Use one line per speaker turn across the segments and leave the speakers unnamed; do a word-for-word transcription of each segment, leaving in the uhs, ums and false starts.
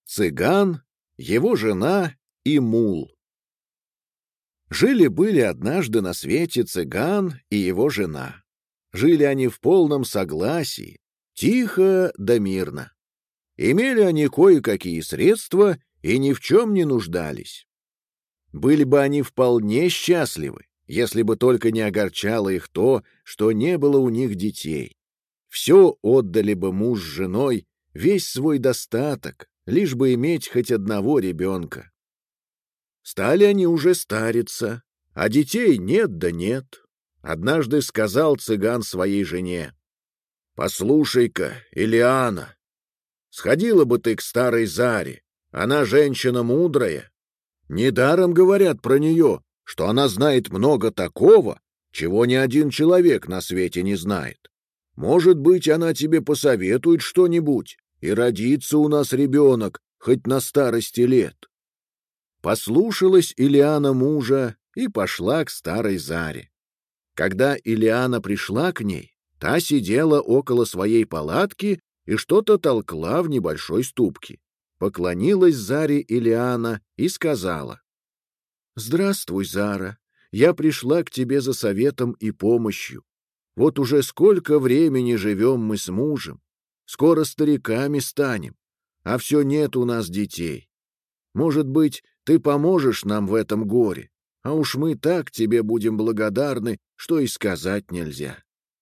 Цыган, его жена и мул. Жили-были однажды на свете цыган и его жена. Жили они в полном согласии, тихо да мирно. Имели они кое-какие средства и ни в чем не нуждались. Были бы они вполне счастливы, если бы только не огорчало их то, что не было у них детей. Все отдали бы муж с женой, весь свой достаток, лишь бы иметь хоть одного ребенка. Стали они уже стариться, а детей нет да нет. Однажды сказал цыган своей жене: «Послушай-ка, Илиана, сходила бы ты к старой Заре, она женщина мудрая. Недаром говорят про нее, что она знает много такого, чего ни один человек на свете не знает. Может быть, она тебе посоветует что-нибудь, и родится у нас ребенок, хоть на старости лет». Послушалась Илиана мужа и пошла к старой Заре. Когда Илиана пришла к ней, та сидела около своей палатки и что-то толкла в небольшой ступке. Поклонилась Заре Илиана и сказала: «Здравствуй, Зара, я пришла к тебе за советом и помощью. Вот уже сколько времени живем мы с мужем, скоро стариками станем, а все нет у нас детей. Может быть, ты поможешь нам в этом горе, а уж мы так тебе будем благодарны, что и сказать нельзя».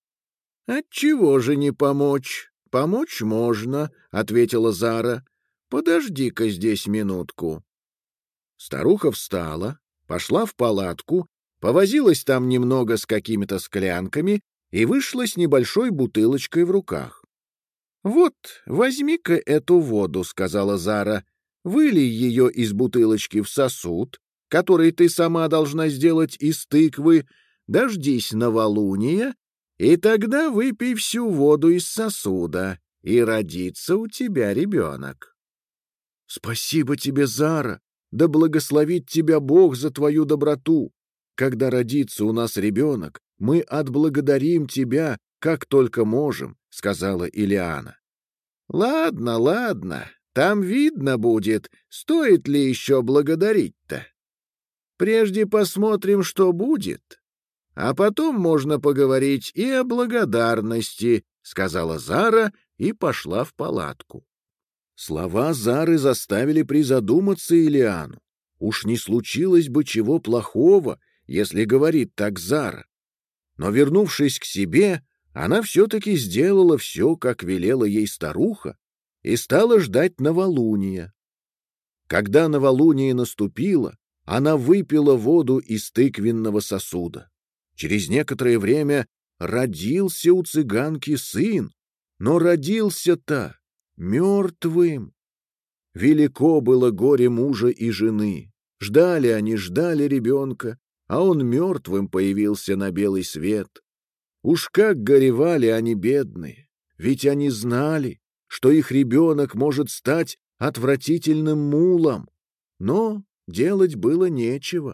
«Отчего же не помочь? Помочь можно», — ответила Зара. «Подожди-ка здесь минутку». Старуха встала, пошла в палатку, повозилась там немного с какими-то склянками и вышла с небольшой бутылочкой в руках. «Вот, возьми-ка эту воду», — сказала Зара. «Вылей ее из бутылочки в сосуд, который ты сама должна сделать из тыквы, дождись новолуния, и тогда выпей всю воду из сосуда, и родится у тебя ребенок». «Спасибо тебе, Зара, да благословит тебя Бог за твою доброту. Когда родится у нас ребенок, мы отблагодарим тебя, как только можем», — сказала Илиана. «Ладно, ладно. Там видно будет, стоит ли еще благодарить-то. Прежде посмотрим, что будет, а потом можно поговорить и о благодарности», — сказала Зара и пошла в палатку. Слова Зары заставили призадуматься Илиану. Уж не случилось бы чего плохого, если говорит так Зара. Но, вернувшись к себе, она все-таки сделала все, как велела ей старуха, и стала ждать новолуния. Когда новолуние наступило, она выпила воду из тыквенного сосуда. Через некоторое время родился у цыганки сын, но родился-то мертвым. Велико было горе мужа и жены. Ждали они, ждали ребенка, а он мертвым появился на белый свет. Уж как горевали они, бедные, ведь они знали, что их ребенок может стать отвратительным мулом, но делать было нечего.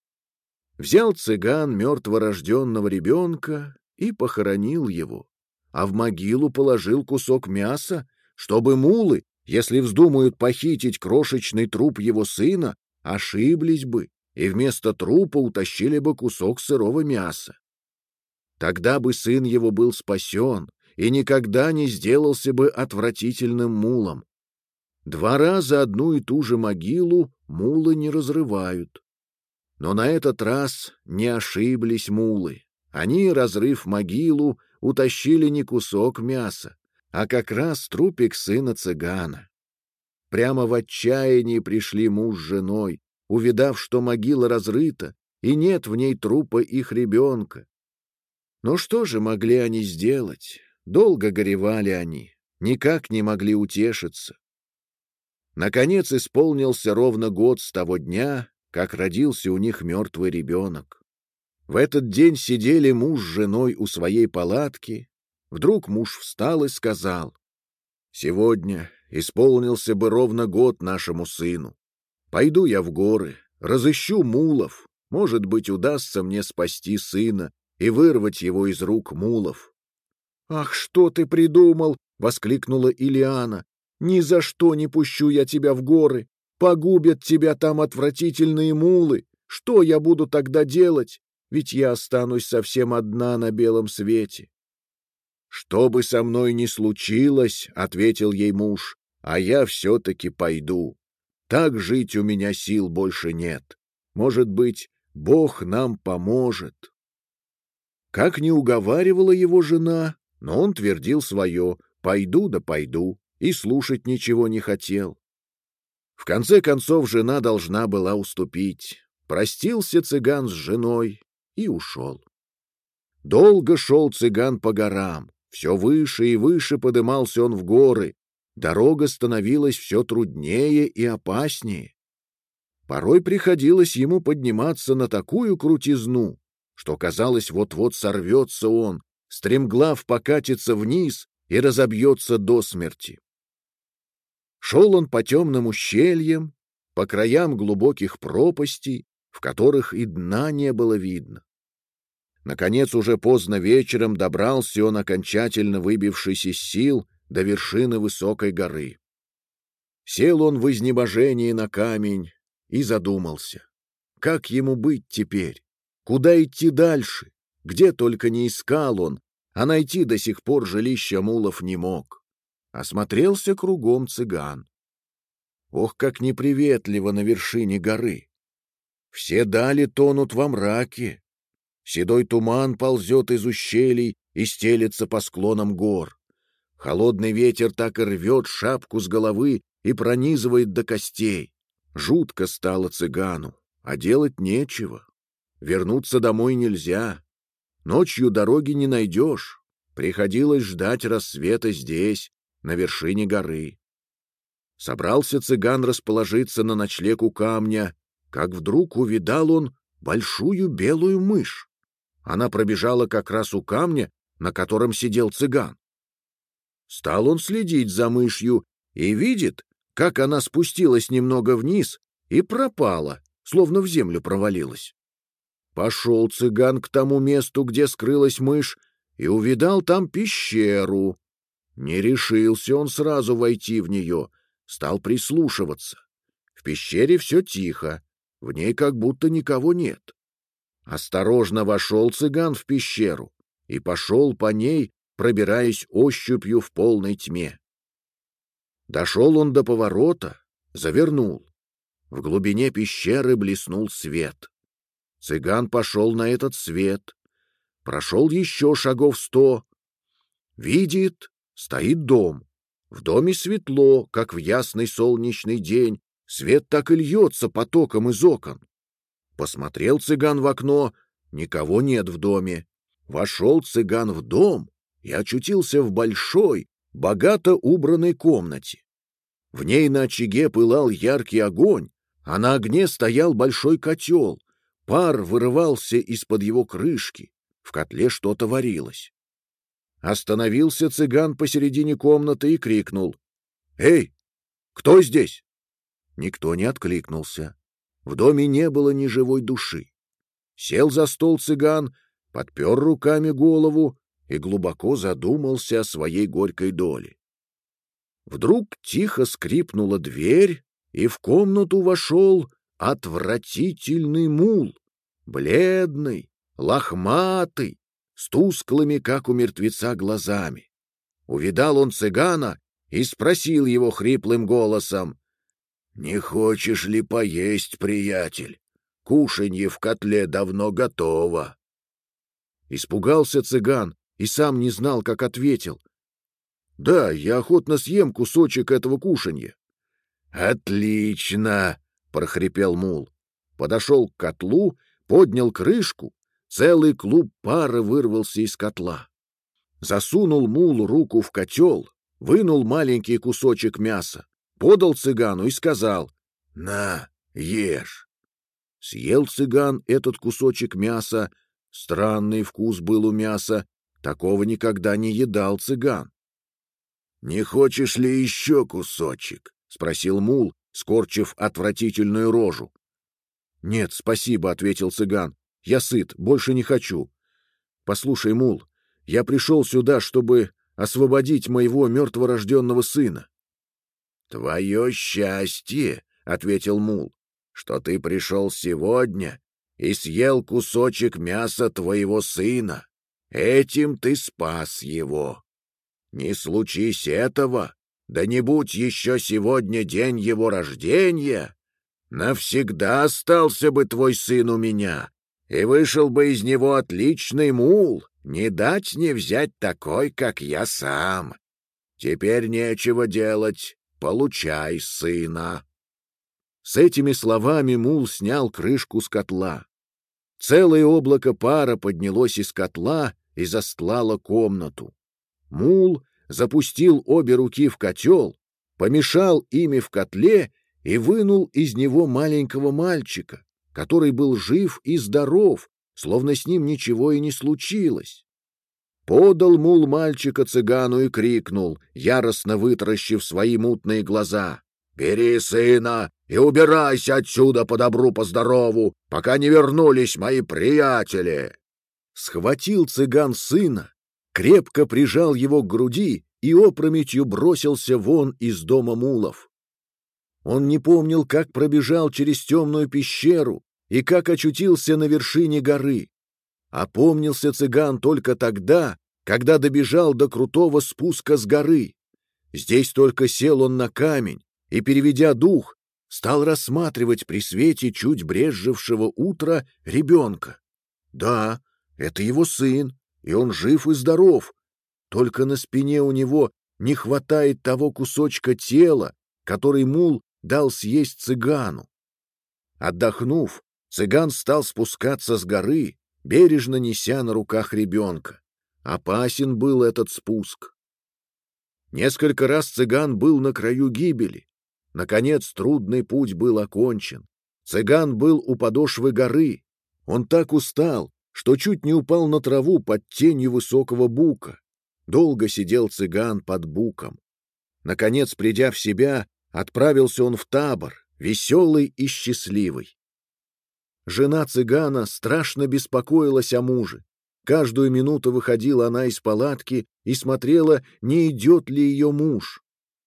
Взял цыган мертворожденного ребенка и похоронил его, а в могилу положил кусок мяса, чтобы мулы, если вздумают похитить крошечный труп его сына, ошиблись бы и вместо трупа утащили бы кусок сырого мяса. Тогда бы сын его был спасен и никогда не сделался бы отвратительным мулом. Два раза одну и ту же могилу мулы не разрывают. Но на этот раз не ошиблись мулы. Они, разрыв могилу, утащили не кусок мяса, а как раз трупик сына цыгана. Прямо в отчаянии пришли муж с женой, увидав, что могила разрыта, и нет в ней трупа их ребенка. Но что же могли они сделать? Долго горевали они, никак не могли утешиться. Наконец исполнился ровно год с того дня, как родился у них мертвый ребенок. В этот день сидели муж с женой у своей палатки. Вдруг муж встал и сказал: «Сегодня исполнился бы ровно год нашему сыну. Пойду я в горы, разыщу мулов, может быть, удастся мне спасти сына и вырвать его из рук мулов». «Ах, что ты придумал!» — воскликнула Илиана. Ни за что не пущу я тебя в горы. Погубят тебя там отвратительные мулы. Что я буду тогда делать? Ведь я останусь совсем одна на белом свете». «Что бы со мной ни случилось, — ответил ей муж, — а я все-таки пойду. Так жить у меня сил больше нет. Может быть, Бог нам поможет». Как ни уговаривала его жена, но он твердил свое: «Пойду да пойду», и слушать ничего не хотел. В конце концов жена должна была уступить. Простился цыган с женой и ушел. Долго шел цыган по горам, все выше и выше подымался он в горы, дорога становилась все труднее и опаснее. Порой приходилось ему подниматься на такую крутизну, что казалось, вот-вот сорвется он, стремглав покатится вниз и разобьется до смерти. Шел он по темным ущельям, по краям глубоких пропастей, в которых и дна не было видно. Наконец, уже поздно вечером добрался он, окончательно выбившись из сил, до вершины высокой горы. Сел он в изнеможении на камень и задумался. Как ему быть теперь? Куда идти дальше? Где только не искал он, а найти до сих пор жилища мулов не мог. Осмотрелся кругом цыган. Ох, как неприветливо на вершине горы! Все дали тонут во мраке. Седой туман ползет из ущелий и стелется по склонам гор. Холодный ветер так и рвет шапку с головы и пронизывает до костей. Жутко стало цыгану, а делать нечего. Вернуться домой нельзя. Ночью дороги не найдешь. Приходилось ждать рассвета здесь, на вершине горы. Собрался цыган расположиться на ночлег у камня, как вдруг увидал он большую белую мышь. Она пробежала как раз у камня, на котором сидел цыган. Стал он следить за мышью и видит, как она спустилась немного вниз и пропала, словно в землю провалилась. Пошел цыган к тому месту, где скрылась мышь, и увидал там пещеру. Не решился он сразу войти в нее, стал прислушиваться. В пещере все тихо, в ней как будто никого нет. Осторожно вошел цыган в пещеру и пошел по ней, пробираясь ощупью в полной тьме. Дошел он до поворота, завернул. В глубине пещеры блеснул свет. Цыган пошел на этот свет. Прошел еще шагов сто. Видит, стоит дом. В доме светло, как в ясный солнечный день. Свет так и льется потоком из окон. Посмотрел цыган в окно, никого нет в доме. Вошел цыган в дом и очутился в большой, богато убранной комнате. В ней на очаге пылал яркий огонь, а на огне стоял большой котел. Пар вырывался из-под его крышки, в котле что-то варилось. Остановился цыган посередине комнаты и крикнул: «Эй, кто здесь?» Никто не откликнулся. В доме не было ни живой души. Сел за стол цыган, подпер руками голову и глубоко задумался о своей горькой доле. Вдруг тихо скрипнула дверь, и в комнату вошел отвратительный мул, бледный, лохматый, с тусклыми, как у мертвеца, глазами. Увидал он цыгана и спросил его хриплым голосом: «Не хочешь ли поесть, приятель? Кушанье в котле давно готово». Испугался цыган и сам не знал, как ответил: «Да, я охотно съем кусочек этого кушанья». «Отлично!» — прохрипел мул. Подошел к котлу, поднял крышку, целый клуб пара вырвался из котла. Засунул мул руку в котел, вынул маленький кусочек мяса, подал цыгану и сказал: «На, ешь». Съел цыган этот кусочек мяса. Странный вкус был у мяса, такого никогда не едал цыган. «Не хочешь ли еще кусочек?» — спросил мул, скорчив отвратительную рожу. «Нет, спасибо», — ответил цыган. «Я сыт, больше не хочу. Послушай, мул, я пришел сюда, чтобы освободить моего мертворожденного сына. — Твое счастье, — ответил мул, — что ты пришел сегодня и съел кусочек мяса твоего сына. Этим ты спас его. Не случись этого, да не будь еще сегодня день его рождения, навсегда остался бы твой сын у меня, и вышел бы из него отличный мул, не дать не взять такой, как я сам. Теперь нечего делать, получай сына». С этими словами мул снял крышку с котла. Целое облако пара поднялось из котла и застлало комнату. Мул запустил обе руки в котел, помешал ими в котле и вынул из него маленького мальчика, который был жив и здоров, словно с ним ничего и не случилось. Подал мул мальчика цыгану и крикнул, яростно вытаращив свои мутные глаза: «Бери сына и убирайся отсюда по добру, по здорову, пока не вернулись мои приятели!» Схватил цыган сына, крепко прижал его к груди и опрометью бросился вон из дома мулов. Он не помнил, как пробежал через темную пещеру и как очутился на вершине горы. Опомнился цыган только тогда, когда добежал до крутого спуска с горы. Здесь только сел он на камень и, переведя дух, стал рассматривать при свете чуть брезжившего утра ребенка. Да, это его сын, и он жив и здоров. Только на спине у него не хватает того кусочка тела, который мул дал съесть цыгану. Отдохнув, цыган стал спускаться с горы, бережно неся на руках ребенка. Опасен был этот спуск. Несколько раз цыган был на краю гибели. Наконец трудный путь был окончен. Цыган был у подошвы горы. Он так устал, что чуть не упал на траву под тенью высокого бука. Долго сидел цыган под буком. Наконец, придя в себя, отправился он в табор, веселый и счастливый. Жена цыгана страшно беспокоилась о муже. Каждую минуту выходила она из палатки и смотрела, не идет ли ее муж.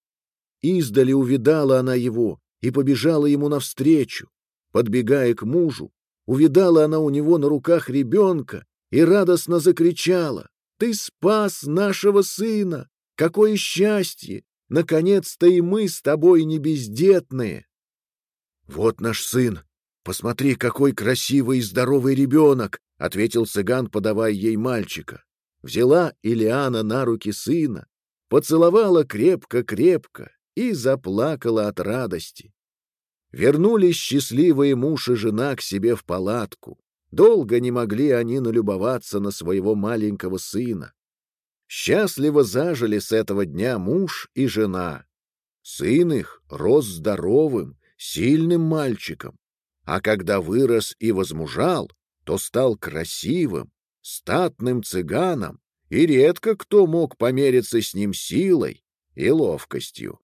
Издали увидала она его и побежала ему навстречу. Подбегая к мужу, увидала она у него на руках ребенка и радостно закричала: «Ты спас нашего сына! Какое счастье! Наконец-то и мы с тобой не бездетные!» «Вот наш сын! Посмотри, какой красивый и здоровый ребенок!» — ответил цыган, подавая ей мальчика. Взяла Илиана на руки сына, поцеловала крепко-крепко и заплакала от радости. Вернулись счастливые муж и жена к себе в палатку. Долго не могли они налюбоваться на своего маленького сына. Счастливо зажили с этого дня муж и жена. Сын их рос здоровым, сильным мальчиком, а когда вырос и возмужал, то стал красивым, статным цыганом, и редко кто мог помериться с ним силой и ловкостью.